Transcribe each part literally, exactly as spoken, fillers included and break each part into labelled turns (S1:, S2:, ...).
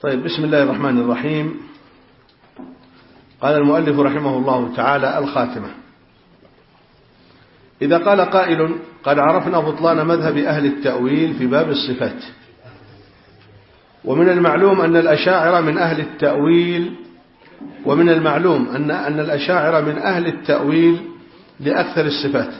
S1: طيب، بسم الله الرحمن الرحيم. قال المؤلف رحمه الله تعالى: الخاتمة. إذا قال قائل: قد عرفنا بطلان مذهب أهل التأويل في باب الصفات، ومن المعلوم أن الأشاعرة من أهل التأويل ومن المعلوم أن أن الأشاعرة من أهل التأويل لأكثر الصفات،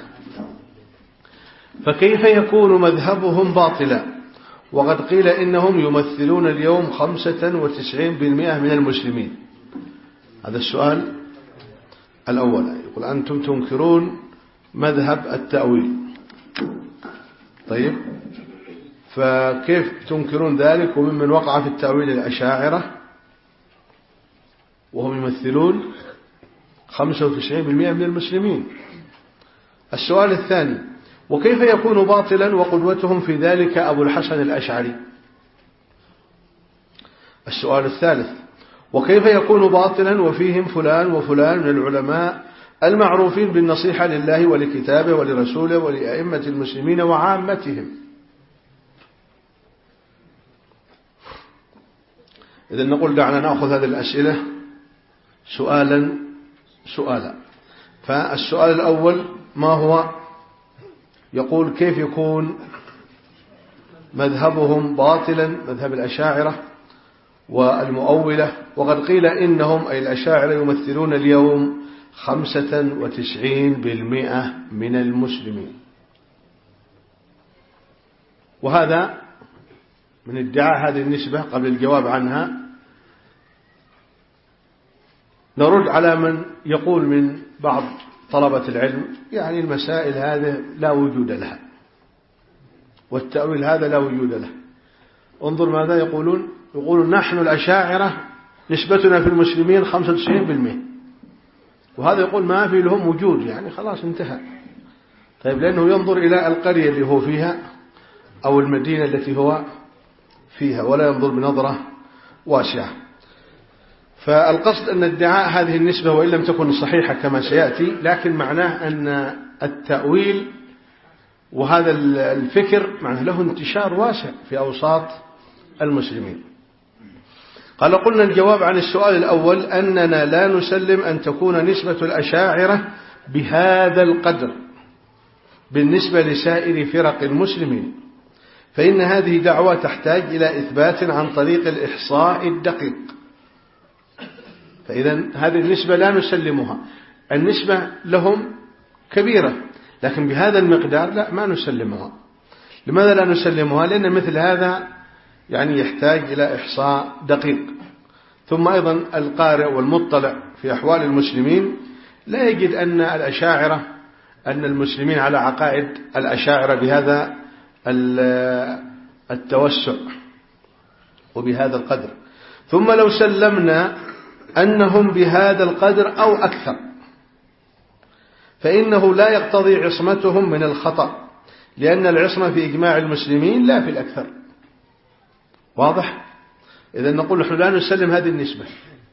S1: فكيف يكون مذهبهم باطلا وقد قيل إنهم يمثلون اليوم خمسة وتسعين بالمئة من المسلمين؟ هذا السؤال الأول. يقول: أنتم تنكرون مذهب التأويل، طيب فكيف تنكرون ذلك وممن وقع في التأويل الأشاعرة وهم يمثلون خمسة وتسعين بالمئة من المسلمين؟ السؤال الثاني: وكيف يكون باطلا وقدوتهم في ذلك أبو الحسن الأشعري؟ السؤال الثالث: وكيف يكون باطلا وفيهم فلان وفلان من العلماء المعروفين بالنصيحة لله ولكتابه ولرسوله ولأئمة المسلمين وعامتهم؟ إذن نقول دعنا نأخذ هذه الأسئلة سؤالا سؤالا. فالسؤال الأول: ما هو؟ يقول: كيف يكون مذهبهم باطلا، مذهب الأشاعرة والمؤولة، وقد قيل إنهم أي الأشاعرة يمثلون اليوم خمسة وتسعين بالمئة من المسلمين. وهذا من ادعاء هذه النسبة. قبل الجواب عنها نرد على من يقول من بعض طلبة العلم يعني المسائل هذه لا وجود لها، والتأويل هذا لا وجود له. انظر ماذا يقولون. يقولون: نحن الأشاعرة نسبتنا في المسلمين خمسة وتسعين بالمئة، وهذا يقول ما في لهم وجود، يعني خلاص انتهى. طيب، لأنه ينظر إلى القرية اللي هو فيها أو المدينة التي هو فيها، ولا ينظر بنظرة واسعة. فالقصد أن ادعاء هذه النسبة وإن لم تكن صحيحة كما سيأتي، لكن معناه أن التأويل وهذا الفكر معناه له انتشار واسع في أوساط المسلمين. قال: قلنا الجواب عن السؤال الأول أننا لا نسلم أن تكون نسبة الأشاعرة بهذا القدر بالنسبة لسائر فرق المسلمين، فإن هذه دعوة تحتاج إلى إثبات عن طريق الإحصاء الدقيق. فإذا هذه النسبة لا نسلمها. النسبة لهم كبيرة، لكن بهذا المقدار لا، ما نسلمها. لماذا لا نسلمها؟ لأن مثل هذا يعني يحتاج إلى إحصاء دقيق. ثم أيضا القارئ والمطلع في أحوال المسلمين لا يجد أن الأشاعرة أن المسلمين على عقائد الأشاعرة بهذا التوسع وبهذا القدر. ثم لو سلمنا أنهم بهذا القدر أو أكثر فإنه لا يقتضي عصمتهم من الخطأ، لأن العصمة في إجماع المسلمين لا في الأكثر. واضح؟ إذا نقول نحن لا نسلم هذه النسبة.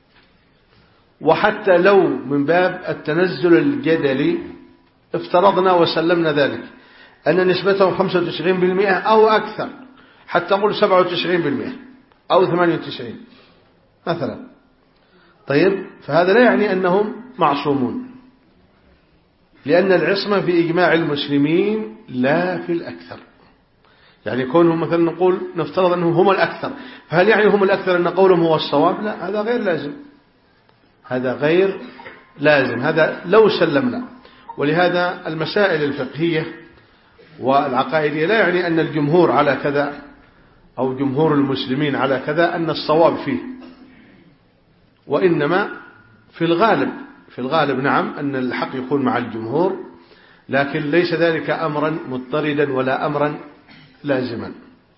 S1: وحتى لو من باب التنزل الجدلي افترضنا وسلمنا ذلك أن نسبتهم خمسة وتسعين بالمئة أو أكثر، حتى نقول سبعة وتسعين بالمئة أو ثمانية وتسعين مثلا، طيب فهذا لا يعني أنهم معصومون، لأن العصمة في إجماع المسلمين لا في الأكثر. يعني كونهم مثلا نقول نفترض أنهم هم الأكثر، فهل يعني هم الأكثر أن قولهم هو الصواب؟ لا، هذا غير لازم، هذا غير لازم، هذا لو سلمنا. ولهذا المسائل الفقهية والعقائدية لا يعني أن الجمهور على كذا أو جمهور المسلمين على كذا أن الصواب فيه، وإنما في الغالب في الغالب نعم أن الحق يكون مع الجمهور، لكن ليس ذلك أمرا مضطردا ولا أمرا لازما.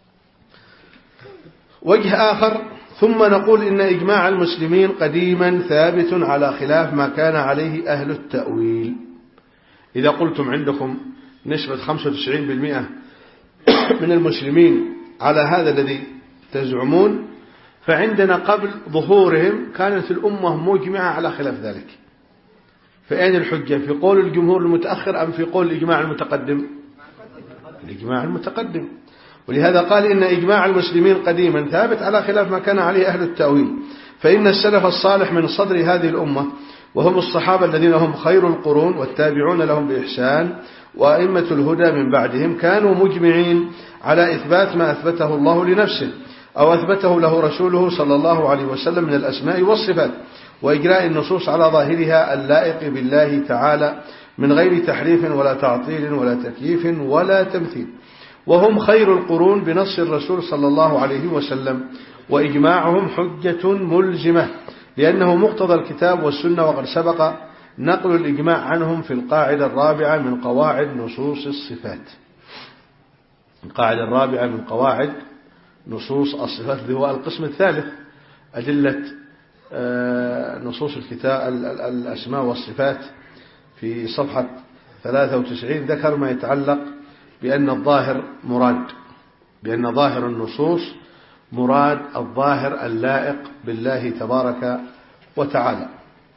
S1: وجه آخر: ثم نقول إن إجماع المسلمين قديما ثابت على خلاف ما كان عليه أهل التأويل. إذا قلتم عندكم نسبة خمسة وتسعين بالمئة من المسلمين على هذا الذي تزعمون، فعندنا قبل ظهورهم كانت الأمة مجمعة على خلاف ذلك. فأين الحجة؟ في قول الجمهور المتأخر أم في قول الإجماع المتقدم؟ الإجماع المتقدم. ولهذا قال إن إجماع المسلمين قديما ثابت على خلاف ما كان عليه أهل التأويل، فإن السلف الصالح من صدر هذه الأمة وهم الصحابة الذين هم خير القرون والتابعون لهم بإحسان وأئمة الهدى من بعدهم كانوا مجمعين على إثبات ما أثبته الله لنفسه أو أثبته له رسوله صلى الله عليه وسلم من الأسماء والصفات، وإجراء النصوص على ظاهرها اللائق بالله تعالى من غير تحريف ولا تعطيل ولا تكييف ولا تمثيل. وهم خير القرون بنص الرسول صلى الله عليه وسلم، وإجماعهم حجة ملزمة لأنه مقتضى الكتاب والسنة، وقد سبق نقل الإجماع عنهم في القاعدة الرابعة من قواعد نصوص الصفات. القاعدة الرابعة من قواعد نصوص الصفات اللي هو القسم الثالث، أدلة نصوص الكتاب الأسماء والصفات، في صفحة ثلاثة وتسعين ذكر ما يتعلق بأن الظاهر مراد، بأن ظاهر النصوص مراد الظاهر اللائق بالله تبارك وتعالى.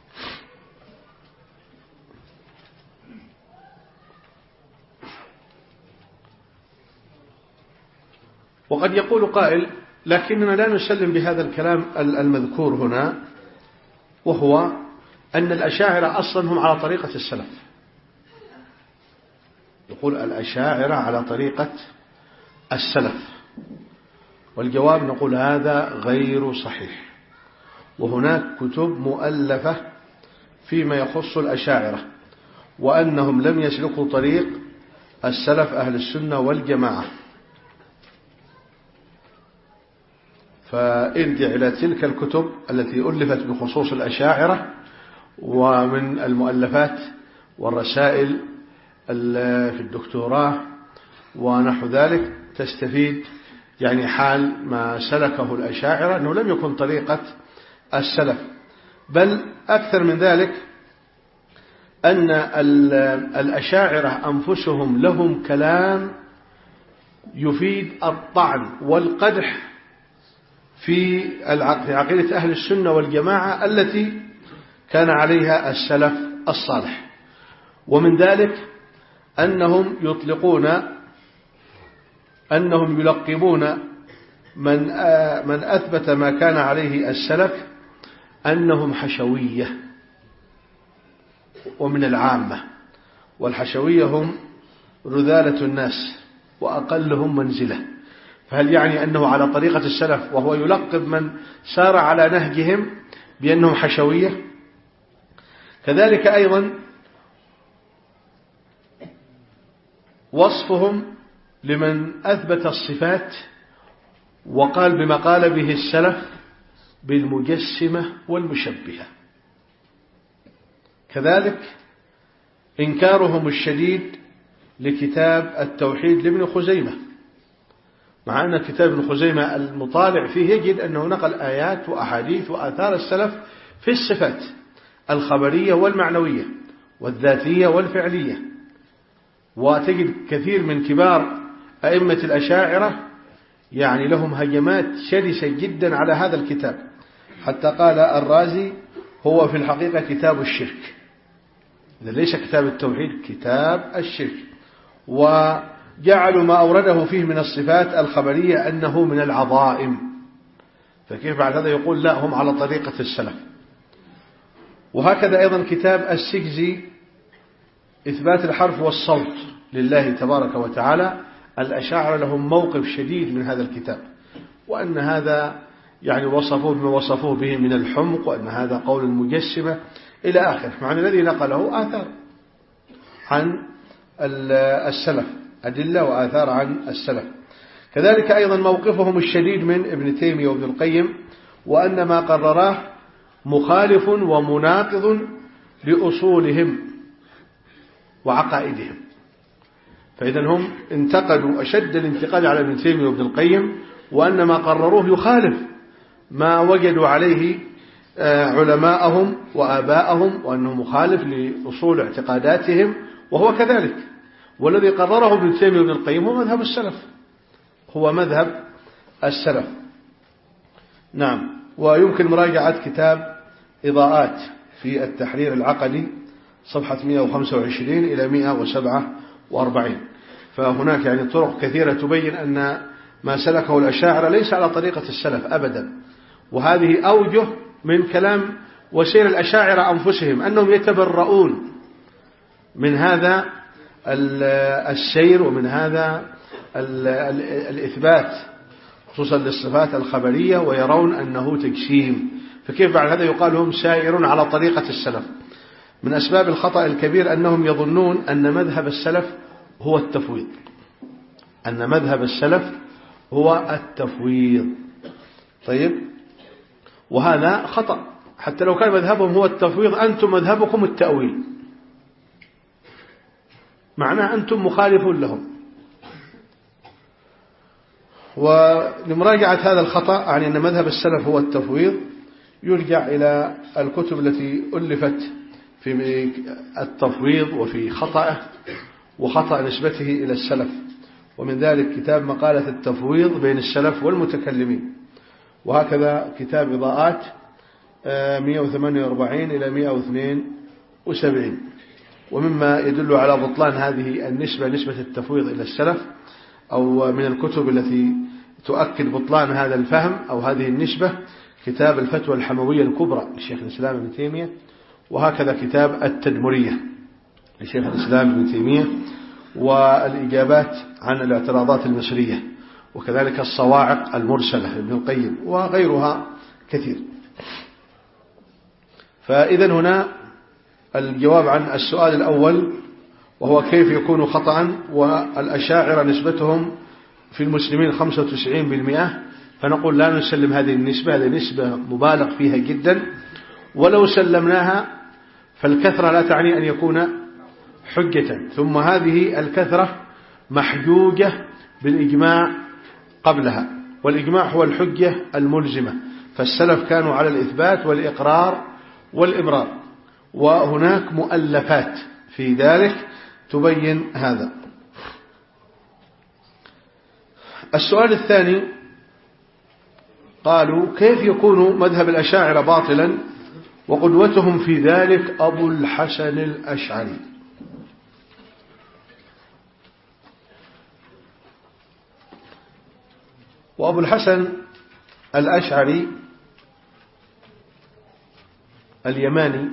S1: وقد يقول قائل لكننا لا نسلم بهذا الكلام المذكور هنا، وهو أن الأشاعرة أصلا هم على طريقة السلف. يقول الأشاعرة على طريقة السلف، والجواب نقول هذا غير صحيح، وهناك كتب مؤلفة فيما يخص الأشاعرة، وأنهم لم يسلكوا طريق السلف أهل السنة والجماعة. فارجع إلى تلك الكتب التي ألفت بخصوص الأشاعرة، ومن المؤلفات والرسائل في الدكتوراه ونحو ذلك تستفيد يعني حال ما سلكه الأشاعرة أنه لم يكن طريقة السلف، بل أكثر من ذلك أن الأشاعرة أنفسهم لهم كلام يفيد الطعن والقدح في عقيدة أهل السنة والجماعة التي كان عليها السلف الصالح. ومن ذلك أنهم يطلقون أنهم يلقبون من من أثبت ما كان عليه السلف أنهم حشوية ومن العامة، والحشوية هم رذالة الناس وأقلهم منزلة. فهل يعني أنه على طريقة السلف وهو يلقب من سار على نهجهم بأنهم حشوية؟ كذلك أيضا وصفهم لمن أثبت الصفات وقال بما قال به السلف بالمجسمة والمشبهة. كذلك إنكارهم الشديد لكتاب التوحيد لابن خزيمة، مع أن كتاب ابن خزيمة المطالع فيه يجد أنه نقل آيات وأحاديث وآثار السلف في الصفات الخبرية والمعنوية والذاتية والفعلية، وتجد كثير من كبار أئمة الأشاعرة يعني لهم هجمات شرسة جدا على هذا الكتاب، حتى قال الرازي هو في الحقيقة كتاب الشرك، إذا ليس كتاب التوحيد كتاب الشرك. وجعلوا ما أورده فيه من الصفات الخبرية أنه من العظائم، فكيف بعد هذا يقول لا هم على طريقة السلف؟ وهكذا أيضا كتاب السجزي إثبات الحرف والصوت لله تبارك وتعالى، الأشاعرة لهم موقف شديد من هذا الكتاب، وأن هذا يعني وصفوه بما وصفوه به من الحمق، وأن هذا قول المجسمة إلى آخر، مع أن الذي نقله آثار عن السلف، أدلة وآثار عن السلف. كذلك أيضا موقفهم الشديد من ابن تيمية وابن القيم، وأن ما قرراه مخالف ومناقض لأصولهم وعقائدهم. فإذا هم انتقدوا أشد الانتقاد على ابن تيمية وابن القيم، وأن ما قرروه يخالف ما وجدوا عليه علماءهم وآباءهم، وأنه مخالف لأصول اعتقاداتهم، وهو كذلك. والذي قرره ابن تيمية وابن القيم هو مذهب السلف، هو مذهب السلف. نعم. ويمكن مراجعة كتاب إضاءات في التحرير العقدي صفحة مئة وخمسة وعشرين إلى مئة وسبعة وأربعين، فهناك يعني طرق كثيرة تبين أن ما سلكه الأشاعرة ليس على طريقة السلف أبدا. وهذه أوجه من كلام وسير الأشاعرة أنفسهم أنهم يتبرؤون من هذا السير ومن هذا الإثبات خصوصا للصفات الخبرية، ويرون أنه تجسيم. فكيف بعد هذا يقال هم سائرون على طريقة السلف؟ من أسباب الخطأ الكبير أنهم يظنون أن مذهب السلف هو التفويض، أن مذهب السلف هو التفويض. طيب، وهذا خطأ. حتى لو كان مذهبهم هو التفويض، أنتم مذهبكم التأويل، معناه أنتم مخالفون لهم. ولمراجعة هذا الخطأ عن أن مذهب السلف هو التفويض يرجع إلى الكتب التي ألفت في التفويض وفي خطأه وخطأ نسبته إلى السلف، ومن ذلك كتاب مقالة التفويض بين السلف والمتكلمين، وهكذا كتاب إضاءات مئة وثمانية وأربعين إلى مئة واثنين وسبعين. ومما يدل على بطلان هذه النسبة، نسبة التفويض إلى السلف، أو من الكتب التي تؤكد بطلان هذا الفهم أو هذه النسبة، كتاب الفتوى الحموية الكبرى لشيخ الإسلام ابن تيمية، وهكذا كتاب التدمرية لشيخ الإسلام ابن تيمية، والإجابات عن الاعتراضات المصرية، وكذلك الصواعق المرسلة لابن القيم وغيرها كثير. فإذا هنا الجواب عن السؤال الأول، وهو كيف يكون خطأ والأشاعرة نسبتهم في المسلمين خمسة وتسعين بالمئة، فنقول لا نسلم هذه النسبة، هذه نسبة مبالغ فيها جدا، ولو سلمناها فالكثرة لا تعني أن يكون حجة، ثم هذه الكثرة محجوجة بالإجماع قبلها، والإجماع هو الحجة الملزمة، فالسلف كانوا على الإثبات والإقرار والإبرار، وهناك مؤلفات في ذلك تبين هذا. السؤال الثاني قالوا كيف يكون مذهب الأشاعرة باطلا وقدوتهم في ذلك أبو الحسن الأشعري؟ وأبو الحسن الأشعري اليماني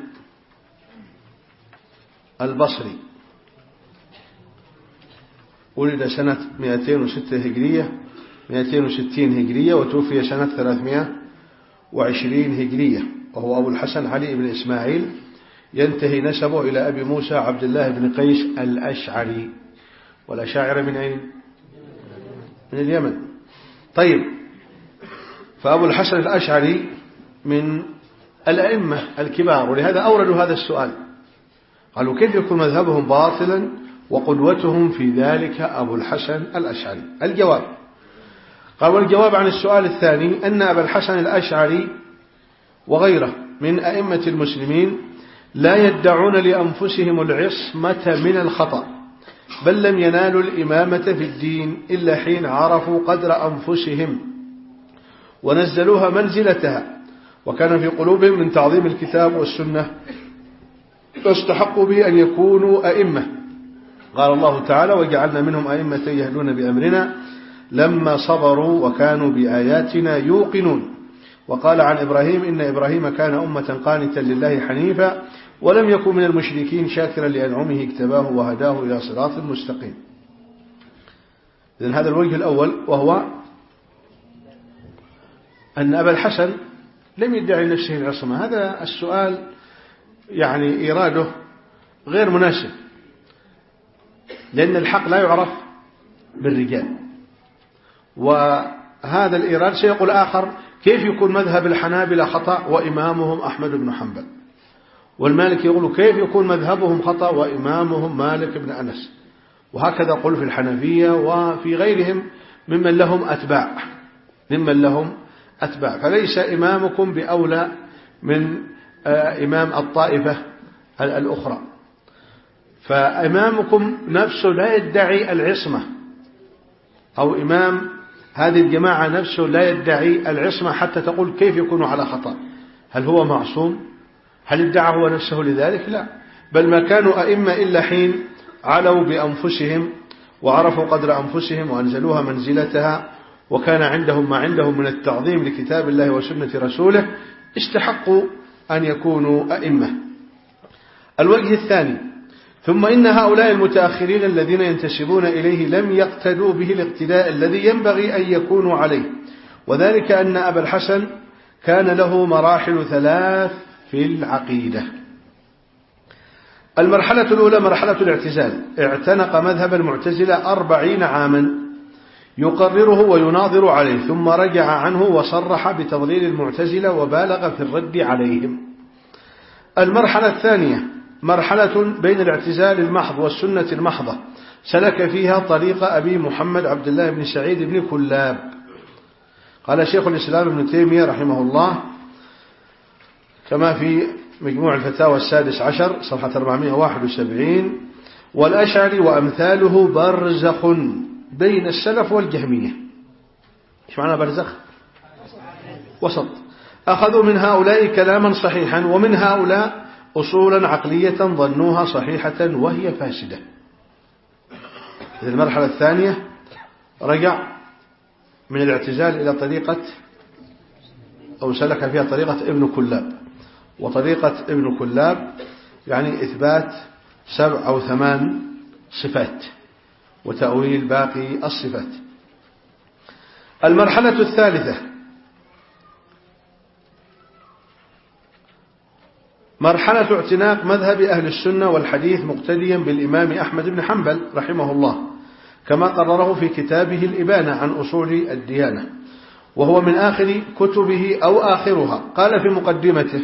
S1: البصري، ولد سنة مئتين وستة هجرية مئتين وستين هجرية، وتوفي سنة ثلاثمئة وعشرين هجرية، وهو أبو الحسن علي بن إسماعيل، ينتهي نسبه إلى أبي موسى عبد الله بن قيس الأشعري، والأشاعرة من أين؟ من اليمن. طيب، فأبو الحسن الأشعري من الأئمة الكبار، ولهذا أوردوا هذا السؤال، قالوا كيف يكون مذهبهم باطلا وقدوتهم في ذلك أبو الحسن الأشعري؟ الجواب قال: والجواب عن السؤال الثاني أن أبا الحسن الأشعري وغيره من أئمة المسلمين لا يدعون لأنفسهم العصمة من الخطأ، بل لم ينالوا الإمامة في الدين إلا حين عرفوا قدر أنفسهم ونزلوها منزلتها، وكان في قلوبهم من تعظيم الكتاب والسنة، فاستحقوا به أن يكونوا أئمة. قال الله تعالى: وجعلنا منهم أئمة يهدون بأمرنا لما صبروا وكانوا بآياتنا يوقنون. وقال عن إبراهيم: إن إبراهيم كان أمة قانتا لله حنيفا ولم يكن من المشركين شاكرا لأنعمه اجتباه وهداه إلى صراط مستقيم. إذن هذا الوجه الأول، وهو أن أبا الحسن لم يدعي لنفسه العصمة. هذا السؤال يعني إيراده غير مناسب، لأن الحق لا يعرف بالرجال، وهذا الإيراد سيقول آخر: كيف يكون مذهب الحنابلة خطأ وإمامهم أحمد بن حنبل؟ والمالك يقول: كيف يكون مذهبهم خطأ وإمامهم مالك بن أنس؟ وهكذا قل في الحنفية وفي غيرهم ممن لهم أتباع ممن لهم أتباع فليس إمامكم بأولى من إمام الطائفة الأخرى. فإمامكم نفسه لا يدعي العصمة، أو إمام هذه الجماعة نفسه لا يدعي العصمة حتى تقول كيف يكون على خطأ. هل هو معصوم؟ هل ادعى هو نفسه لذلك؟ لا، بل ما كانوا أئمة إلا حين علوا بأنفسهم وعرفوا قدر أنفسهم وأنزلوها منزلتها وكان عندهم ما عندهم من التعظيم لكتاب الله وسنة رسوله استحقوا أن يكونوا أئمة. الوجه الثاني: ثم إن هؤلاء المتأخرين الذين ينتسبون إليه لم يقتدوا به الاقتداء الذي ينبغي أن يكونوا عليه، وذلك أن أبا الحسن كان له مراحل ثلاث في العقيدة. المرحلة الأولى مرحلة الاعتزال، اعتنق مذهب المعتزلة أربعين عاما يقرره ويناظر عليه، ثم رجع عنه وصرح بتضليل المعتزلة وبالغ في الرد عليهم. المرحلة الثانية مرحلة بين الاعتزال المحض والسنة المحضة، سلك فيها طريق أبي محمد عبد الله بن سعيد بن كلاب. قال شيخ الإسلام ابن تيمية رحمه الله كما في مجموع الفتاوى السادس عشر صفحة أربعمائة وواحد وسبعين: والأشعري وأمثاله برزخ بين السلف والجهمية. ايش معنى برزخ؟ وسط. أخذوا من هؤلاء كلاما صحيحا ومن هؤلاء أصولا عقلية ظنوها صحيحة وهي فاسدة. في المرحلة الثانية رجع من الاعتزال إلى طريقة أو سلك فيها طريقة ابن كلاب، وطريقة ابن كلاب يعني إثبات سبع أو ثمان صفات وتأويل باقي الصفات. المرحلة الثالثة مرحلة اعتناق مذهب أهل السنة والحديث مقتديا بالإمام أحمد بن حنبل رحمه الله كما قرره في كتابه الإبانة عن أصول الديانة، وهو من آخر كتبه أو آخرها. قال في مقدمته: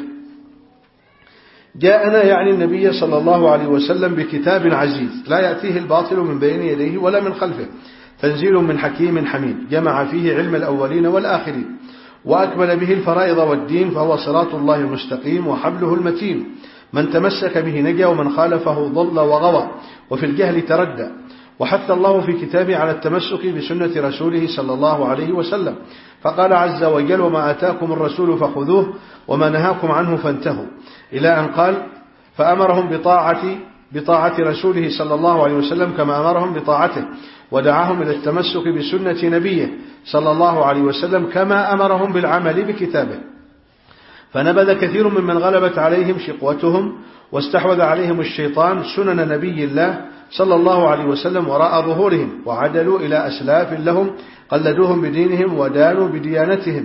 S1: جاءنا يعني النبي صلى الله عليه وسلم بكتاب عزيز لا يأتيه الباطل من بين يديه ولا من خلفه، تنزيل من حكيم حميد، جمع فيه علم الأولين والآخرين وأكمل به الفرائض والدين، فهو صراط الله المستقيم وحبله المتين، من تمسك به نجا ومن خالفه ضل وغوى وفي الجهل تردى. وحث الله في كتابه على التمسك بسنة رسوله صلى الله عليه وسلم، فقال عز وجل: وما آتاكم الرسول فخذوه وما نهاكم عنه فانتهوا، إلى أن قال: فأمرهم بطاعة بطاعة رسوله صلى الله عليه وسلم كما أمرهم بطاعته، ودعاهم إلى التمسك بسنة نبيه صلى الله عليه وسلم كما أمرهم بالعمل بكتابه. فنبذ كثير ممن غلبت عليهم شقوتهم واستحوذ عليهم الشيطان سنن نبي الله صلى الله عليه وسلم وراء ظهورهم، وعدلوا إلى أسلاف لهم قلدوهم بدينهم ودانوا بديانتهم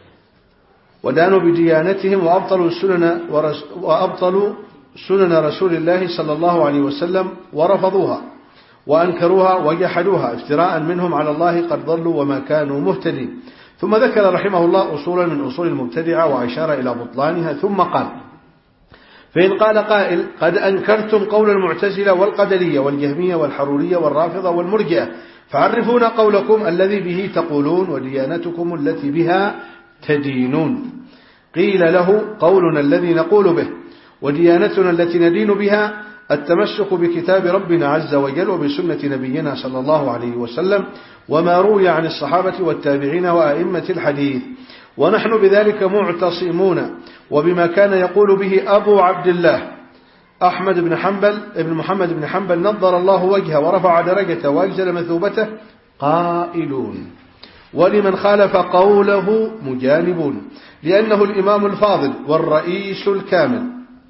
S1: ودانوا بديانتهم وأبطلوا سنن وأبطلوا سنن رسول الله صلى الله عليه وسلم ورفضوها وأنكروها وجحدوها افتراء منهم على الله، قد ضلوا وما كانوا مهتدين. ثم ذكر رحمه الله أصولا من أصول المبتدعة وأشار إلى بطلانها، ثم قال: فإن قال قائل: قد أنكرتم قول المعتزلة والقدرية والجهمية والحرورية والرافضة والمرجئة، فعرفونا قولكم الذي به تقولون وديانتكم التي بها تدينون. قيل له: قولنا الذي نقول به وديانتنا التي ندين بها التمسك بكتاب ربنا عز وجل وبسنة نبينا صلى الله عليه وسلم وما روي عن الصحابة والتابعين وأئمة الحديث، ونحن بذلك معتصمون وبما كان يقول به أبو عبد الله أحمد بن حنبل ابن محمد بن حنبل نضر الله وجهه ورفع درجته وأجزل مثوبته قائلون، ولمن خالف قوله مجانبون، لأنه الإمام الفاضل والرئيس الكامل.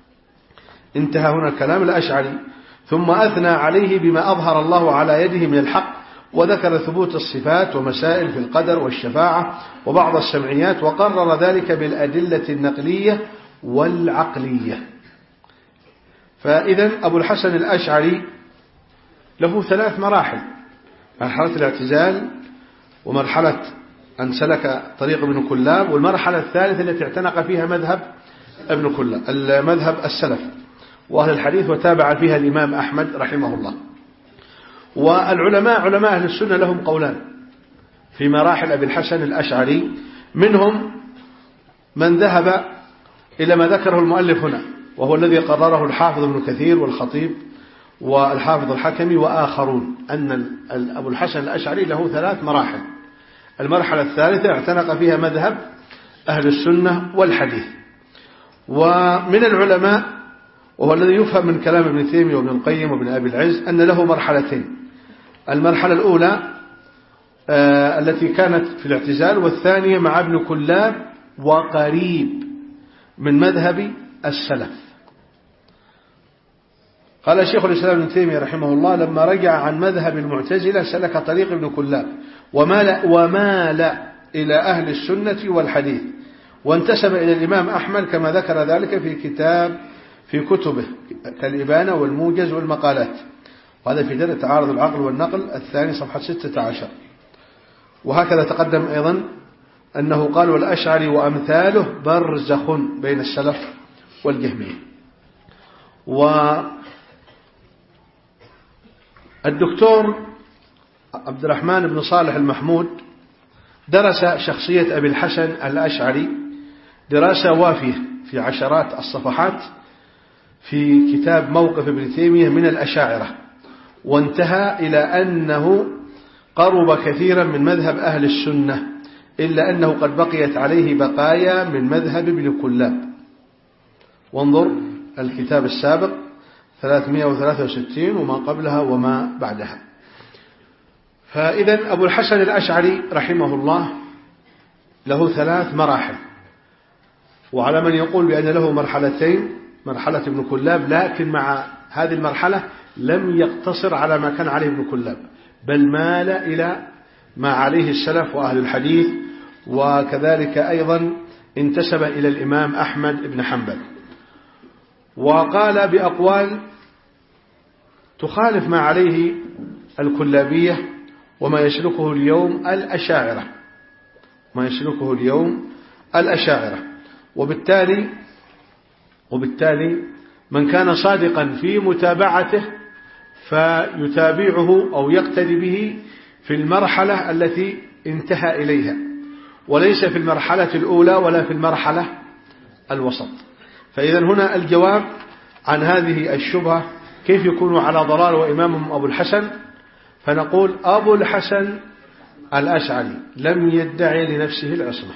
S1: انتهى هنا كلام الأشعري، ثم أثنى عليه بما أظهر الله على يده من الحق، وذكر ثبوت الصفات ومسائل في القدر والشفاعة وبعض السمعيات، وقرر ذلك بالأدلة النقلية والعقلية. فإذا أبو الحسن الأشعري له ثلاث مراحل: مرحلة الاعتزال، ومرحلة أن سلك طريق ابن كلاب، والمرحلة الثالثة التي اعتنق فيها مذهب ابن كلاب المذهب السلف وأهل الحديث، وتابع فيها الإمام أحمد رحمه الله. والعلماء علماء أهل السنة لهم قولان في مراحل أبي الحسن الأشعري، منهم من ذهب إلى ما ذكره المؤلف هنا، وهو الذي قرره الحافظ ابن كثير والخطيب والحافظ الحكمي وآخرون، أن أبو الحسن الأشعري له ثلاث مراحل. المرحلة الثالثة اعتنق فيها مذهب أهل السنة والحديث. ومن العلماء، وهو الذي يفهم من كلام ابن تيمية وابن القيم وابن أبي العز، أن له مرحلتين: المرحلة الأولى آه التي كانت في الاعتزال، والثانية مع ابن كلاب وقريب من مذهب السلف. قال شيخ الإسلام ابن تيمية رحمه الله لما رجع عن مذهب المعتزلة سلك طريق ابن كلاب ومال, ومال إلى أهل السنة والحديث، وانتسب إلى الإمام أحمد كما ذكر ذلك في كتاب في كتبه كالإبانة والموجز والمقالات، وهذا في درء تعارض العقل والنقل الثاني صفحة ستة عشر. وهكذا تقدم أيضا أنه قال والأشعري وأمثاله برزخ بين السلف والجهمية. والدكتور عبد الرحمن بن صالح المحمود درس شخصية أبي الحسن الأشعري دراسة وافية في عشرات الصفحات في كتاب موقف ابن تيمية من الأشاعرة، وانتهى إلى أنه قرب كثيرا من مذهب أهل السنة، إلا أنه قد بقيت عليه بقايا من مذهب ابن كلاب. وانظر الكتاب السابق ثلاثمائة وثلاثة وستين وما قبلها وما بعدها. فإذا أبو الحسن الأشعري رحمه الله له ثلاث مراحل، وعلى من يقول بأن له مرحلتين، مرحلة ابن كلاب، لكن مع هذه المرحلة لم يقتصر على ما كان عليه ابن كلاب، بل مال إلى ما عليه السلف وأهل الحديث، وكذلك أيضا انتسب إلى الإمام أحمد بن حنبل، وقال بأقوال تخالف ما عليه الكلابية وما يسلكه اليوم الأشاعرة ما يسلكه اليوم الأشاعرة وبالتالي وبالتالي من كان صادقا في متابعته فيتابعه أو يقتدي به في المرحلة التي انتهى إليها، وليس في المرحلة الأولى ولا في المرحلة الوسط. فإذا هنا الجواب عن هذه الشبهة كيف يكون على ضلال وإمامهم أبو الحسن، فنقول أبو الحسن الأشعري لم يدعي لنفسه العصمة،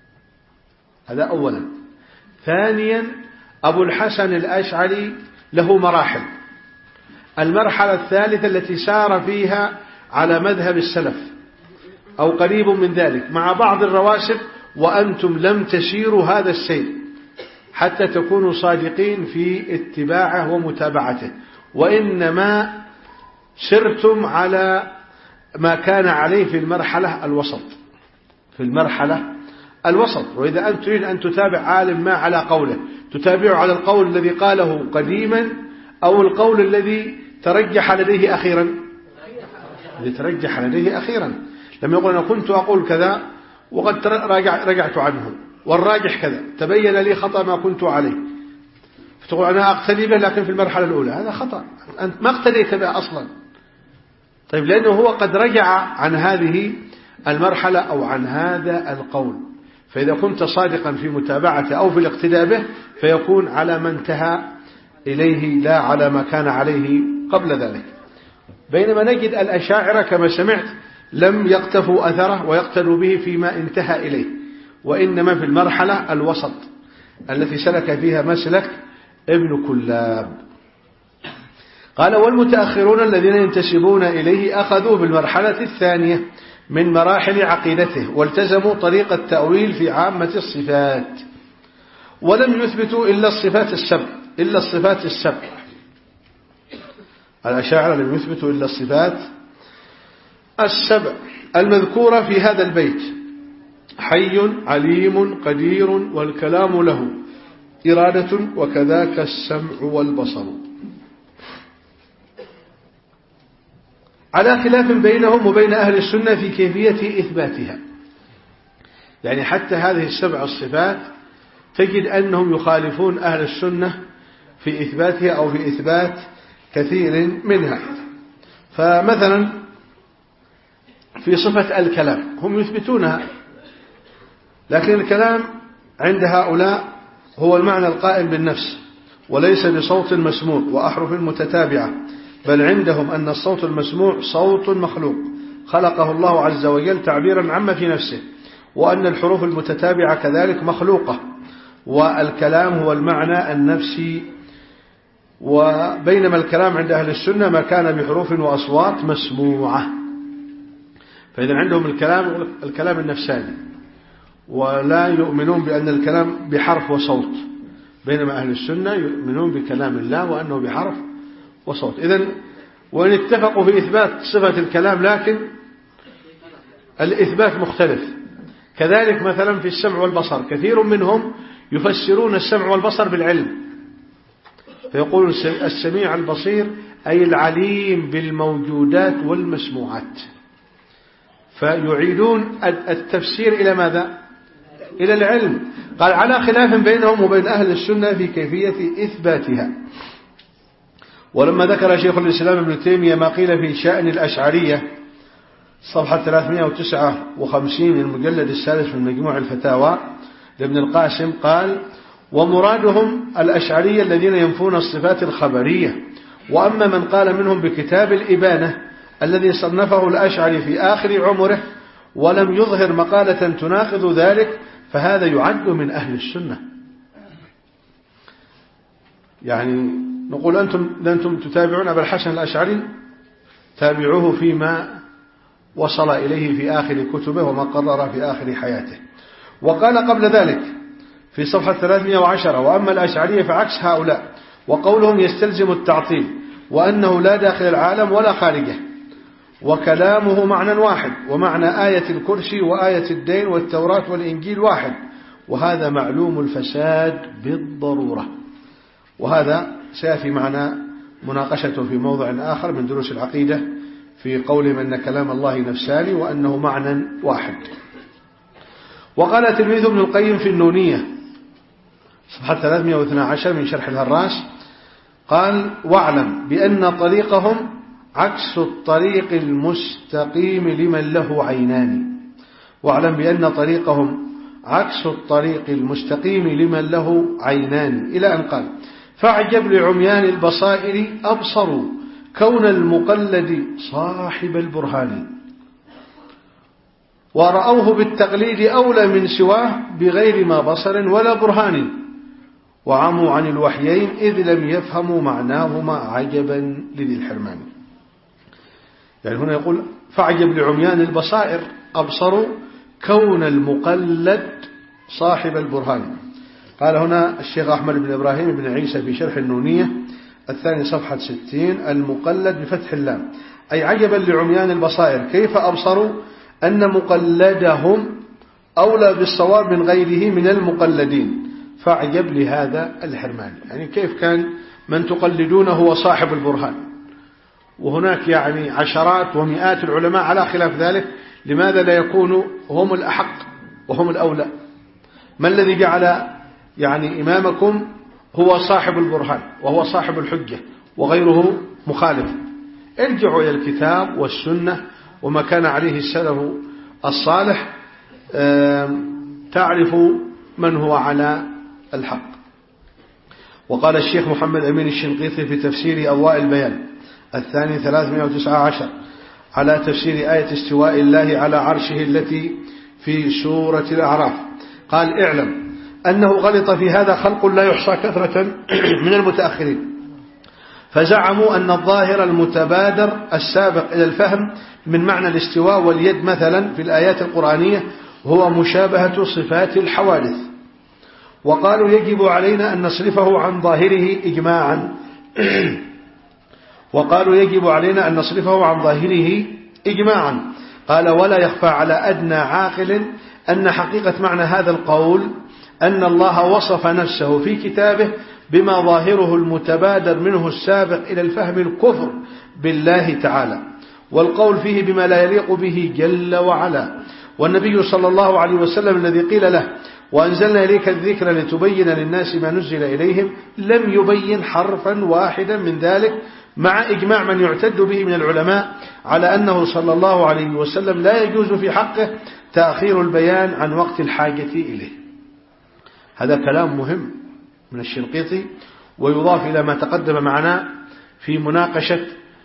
S1: هذا أولا. ثانيا أبو الحسن الأشعري له مراحل، المرحلة الثالثة التي سار فيها على مذهب السلف أو قريب من ذلك مع بعض الرواسب، وأنتم لم تسيروا هذا السير حتى تكونوا صادقين في اتباعه ومتابعته، وإنما سرتم على ما كان عليه في المرحلة الوسط في المرحلة الوسط. وإذا أنت تريد أن تتابع عالم ما على قوله، تتابعه على القول الذي قاله قديما أو القول الذي ترجح لديه أخيرا الذي ترجح لديه أخيرا لما يقول أنا كنت أقول كذا وقد رجع رجعت عنه والراجح كذا، تبين لي خطأ ما كنت عليه، فتقول أنا أقتدي به لكن في المرحلة الأولى، هذا خطأ، أنت ما اقتديت به أصلا. طيب لأنه هو قد رجع عن هذه المرحلة أو عن هذا القول، فإذا كنت صادقا في متابعته أو في الاقتداء به فيكون على ما انتهى إليه لا على ما كان عليه قبل ذلك. بينما نجد الأشاعرة كما سمعت لم يقتفوا أثره ويقتدوا به فيما انتهى إليه، وإنما في المرحلة الوسط التي سلك فيها مسلك ابن كلاب. قال والمتأخرون الذين ينتسبون إليه أخذوا بالمرحلة الثانية من مراحل عقيدته والتزموا طريق التأويل في عامة الصفات، ولم يثبتوا إلا الصفات السبع إلا الصفات السبع الأشاعرة لم يثبتوا إلا الصفات السبع المذكورة في هذا البيت: حي عليم قدير والكلام له إرادة وكذاك السمع والبصر، على خلاف بينهم وبين أهل السنة في كيفية إثباتها. يعني حتى هذه السبع الصفات تجد أنهم يخالفون أهل السنة في إثباتها أو في إثبات كثير منها. فمثلا في صفة الكلام هم يثبتونها، لكن الكلام عند هؤلاء هو المعنى القائم بالنفس وليس بصوت مسموع وأحرف متتابعة، بل عندهم أن الصوت المسموع صوت مخلوق خلقه الله عز وجل تعبيرا عما في نفسه، وأن الحروف المتتابعة كذلك مخلوقة، والكلام هو المعنى النفسي. وبينما الكلام عند أهل السنة ما كان بحروف وأصوات مسموعة. فإذا عندهم الكلام الكلام النفساني، ولا يؤمنون بأن الكلام بحرف وصوت، بينما أهل السنة يؤمنون بكلام الله وأنه بحرف وصوت. إذن وإن اتفقوا في إثبات صفة الكلام لكن الإثبات مختلف. كذلك مثلا في السمع والبصر، كثير منهم يفسرون السمع والبصر بالعلم، فيقول السميع البصير أي العليم بالموجودات والمسموعات، فيعيدون التفسير إلى ماذا؟ إلى العلم. قال على خلاف بينهم وبين أهل السنة في كيفية إثباتها. ولما ذكر شيخ الإسلام ابن تيمية ما قيل في شأن الأشعرية صفحة ثلاثمائة وتسعة وخمسين من المجلد الثالث من مجموع الفتاوى لابن القاسم، قال ومرادهم الأشعرية الذين ينفون الصفات الخبرية، وأما من قال منهم بكتاب الإبانة الذي صنفه الأشعري في آخر عمره ولم يظهر مقالة تناقض ذلك فهذا يعد من أهل السنة. يعني نقول أنتم أنتم تتابعون أبا الحسن الأشعري، تابعوه فيما وصل إليه في آخر كتبه وما قرر في آخر حياته. وقال قبل ذلك في صفحة ثلاثمائة وعشرة وأما الأشعرية فعكس هؤلاء، وقولهم يستلزم التعطيل وأنه لا داخل العالم ولا خارجه، وكلامه معنى واحد، ومعنى آية الكرسي وآية الدين والتوراة والإنجيل واحد، وهذا معلوم الفساد بالضرورة. وهذا سيأتي معنا مناقشته في موضع آخر من دروس العقيدة في قولهم أن كلام الله نفساني وأنه معنى واحد. وقال تلميذ ابن القيم في النونية صفحة ثلاثمائة واثني عشر من شرح الهراس، قال واعلم بأن طريقهم عكس الطريق المستقيم لمن له عينان. واعلم بأن طريقهم عكس الطريق المستقيم لمن له عينان، إلى أن قال فاعجب لعميان البصائر أبصروا كون المقلد صاحب البرهان، ورأوه بالتقليد أولى من سواه بغير ما بصر ولا برهان، وعموا عن الوحيين إذ لم يفهموا معناهما عجبا لذي الحرمان. يعني هنا يقول فاعجب لعميان البصائر أبصروا كون المقلد صاحب البرهان. قال هنا الشيخ أحمد بن إبراهيم بن عيسى في شرح النونية الثاني صفحة ستين المقلد بفتح اللام، أي عجبا لعميان البصائر كيف أبصروا أن مقلدهم أولى بالصواب من غيره من المقلدين، فاعجب لهذا الحرمان. يعني كيف كان من تقلدونه هو صاحب البرهان، وهناك يعني عشرات ومئات العلماء على خلاف ذلك، لماذا لا يكونوا هم الأحق وهم الأولى؟ ما الذي جعل يعني إمامكم هو صاحب البرهان وهو صاحب الحجة وغيره مخالف؟ ارجعوا إلى الكتاب والسنة وما كان عليه السلف الصالح تعرفوا من هو على الحق. وقال الشيخ محمد أمين الشنقيطي في تفسير أضواء البيان الثاني ثلاثمائة وتسعة عشر على تفسير آية استواء الله على عرشه التي في سورة الأعراف، قال اعلم أنه غلط في هذا خلق لا يحصى كثرة من المتأخرين، فزعموا أن الظاهر المتبادر السابق إلى الفهم من معنى الاستواء واليد مثلا في الآيات القرآنية هو مشابهة صفات الحوادث، وقالوا يجب علينا أن نصرفه عن ظاهره إجماعا وقالوا يجب علينا أن نصرفه عن ظاهره إجماعا قال ولا يخفى على أدنى عاقل أن حقيقة معنى هذا القول أن الله وصف نفسه في كتابه بما ظاهره المتبادر منه السابق إلى الفهم الكفر بالله تعالى، والقول فيه بما لا يليق به جل وعلا. والنبي صلى الله عليه وسلم الذي قيل له وأنزلنا إليك الذكر لتبين للناس ما نزل إليهم لم يبين حرفا واحدا من ذلك، مع إجماع من يعتد به من العلماء على أنه صلى الله عليه وسلم لا يجوز في حقه تأخير البيان عن وقت الحاجة إليه. هذا كلام مهم من الشنقيطي، ويضاف إلى ما تقدم معنا في مناقشة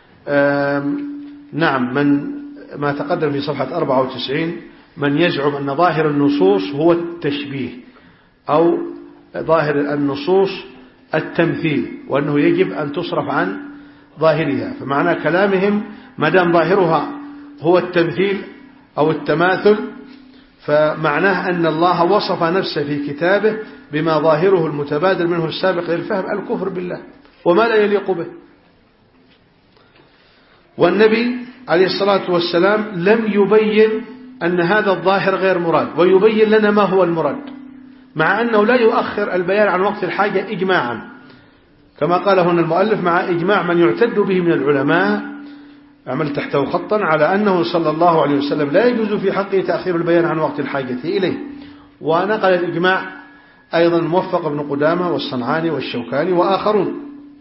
S1: نعم من ما تقدم في صفحة أربعة وتسعين من يزعم أن ظاهر النصوص هو التشبيه أو ظاهر النصوص التمثيل، وأنه يجب أن تصرف عن ظاهرها. فمعنى كلامهم ما دام ظاهرها هو التمثيل أو التماثل، فمعناه أن الله وصف نفسه في كتابه بما ظاهره المتبادر منه السابق للفهم الكفر بالله وما لا يليق به. والنبي عليه الصلاة والسلام لم يبين أن هذا الظاهر غير مراد، ويبين لنا ما هو المراد، مع أنه لا يؤخر البيان عن وقت الحاجة إجماعا، كما قال هنا المؤلف مع إجماع من يعتد به من العلماء، عمل تحته خطا على أنه صلى الله عليه وسلم لا يجوز في حقه تأخير البيان عن وقت الحاجة إليه. ونقل الإجماع أيضا موفق بن قدامة والصنعاني والشوكاني وآخرون.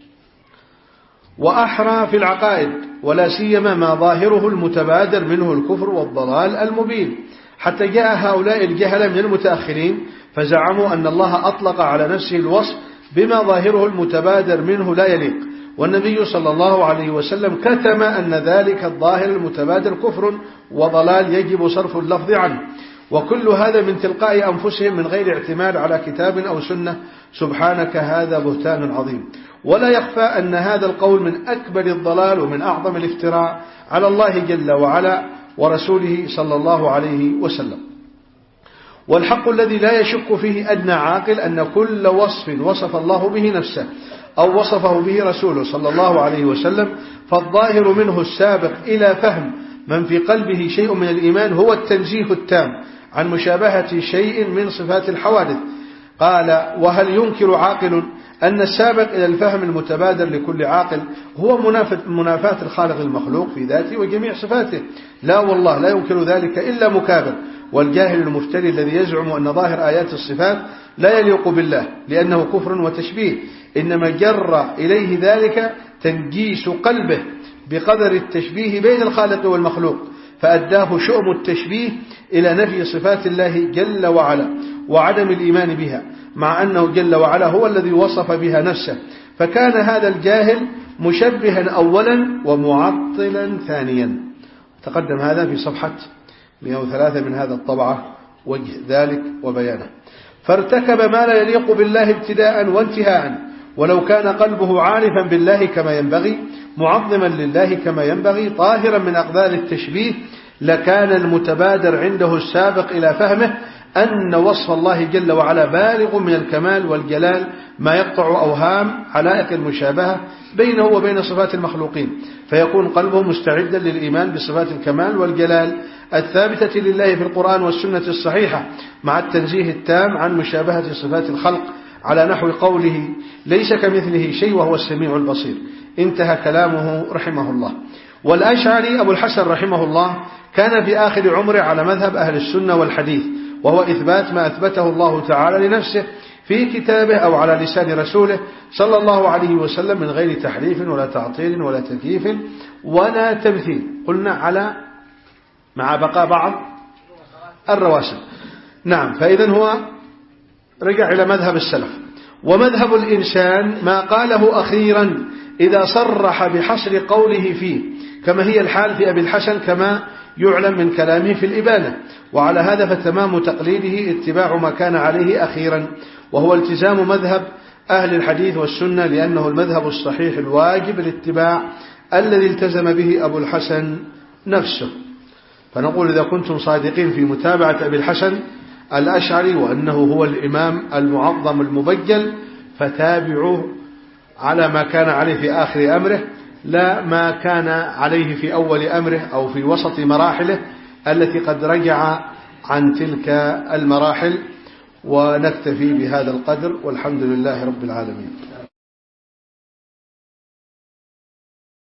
S1: وأحرى في العقائد ولا سيما ما ظاهره المتبادر منه الكفر والضلال المبين، حتى جاء هؤلاء الجهلة من المتأخرين فزعموا أن الله أطلق على نفسه الوصف بما ظاهره المتبادر منه لا يليق، والنبي صلى الله عليه وسلم كتم أن ذلك الظاهر المتبادر كفر وضلال يجب صرف اللفظ عنه، وكل هذا من تلقاء أنفسهم من غير اعتماد على كتاب أو سنة. سبحانك هذا بهتان عظيم. ولا يخفى أن هذا القول من أكبر الضلال ومن أعظم الافتراء على الله جل وعلا ورسوله صلى الله عليه وسلم. والحق الذي لا يشك فيه أدنى عاقل أن كل وصف وصف الله به نفسه أو وصفه به رسوله صلى الله عليه وسلم فالظاهر منه السابق إلى فهم من في قلبه شيء من الإيمان هو التنزيه التام عن مشابهة شيء من صفات الحوادث. قال: وهل ينكر عاقل أن السابق إلى الفهم المتبادر لكل عاقل هو منافاة الخالق المخلوق في ذاته وجميع صفاته؟ لا والله، لا ينكر ذلك إلا مكابر والجاهل المفتري الذي يزعم أن ظاهر آيات الصفات لا يليق بالله لأنه كفر وتشبيه، إنما جر إليه ذلك تنجيس قلبه بقدر التشبيه بين الخالق والمخلوق، فأداه شؤم التشبيه إلى نفي صفات الله جل وعلا وعدم الإيمان بها، مع أنه جل وعلا هو الذي وصف بها نفسه، فكان هذا الجاهل مشبها أولا ومعطلا ثانيا. تقدم هذا في صفحة مئة وثلاثة من هذا الطبعة وجه ذلك وبيانه. فارتكب ما لا يليق بالله ابتداء وانتهاء، ولو كان قلبه عارفا بالله كما ينبغي معظما لله كما ينبغي طاهرا من أقدار التشبيه لكان المتبادر عنده السابق إلى فهمه أن وصف الله جل وعلا بالغ من الكمال والجلال ما يقطع أوهام علائق المشابهة بينه وبين صفات المخلوقين، فيكون قلبه مستعدا للإيمان بصفات الكمال والجلال الثابتة لله في القرآن والسنة الصحيحة مع التنزيه التام عن مشابهة صفات الخلق على نحو قوله: ليس كمثله شيء وهو السميع البصير. انتهى كلامه رحمه الله. والأشعري أبو الحسن رحمه الله كان في آخر عمره على مذهب أهل السنة والحديث، وهو إثبات ما أثبته الله تعالى لنفسه في كتابه أو على لسان رسوله صلى الله عليه وسلم من غير تحريف ولا تعطيل ولا تكييف ولا تمثيل. قلنا على مع بقاء بعض الرواسب. نعم، فإذن هو رجع إلى مذهب السلف. ومذهب الإنسان ما قاله أخيرا إذا صرح بحصر قوله فيه، كما هي الحال في أبي الحسن كما يعلم من كلامه في الإبانة. وعلى هذا فتمام تقليده اتباع ما كان عليه أخيرا، وهو التزام مذهب أهل الحديث والسنة، لأنه المذهب الصحيح الواجب الاتباع الذي التزم به أبو الحسن نفسه. فنقول إذا كنتم صادقين في متابعة أبي الحسن الأشعري وأنه هو الإمام المعظم المبجل، فتابعوه على ما كان عليه في آخر أمره، لا ما كان عليه في أول أمره أو في وسط مراحله التي قد رجع عن تلك المراحل. ونكتفي بهذا القدر، والحمد لله رب العالمين.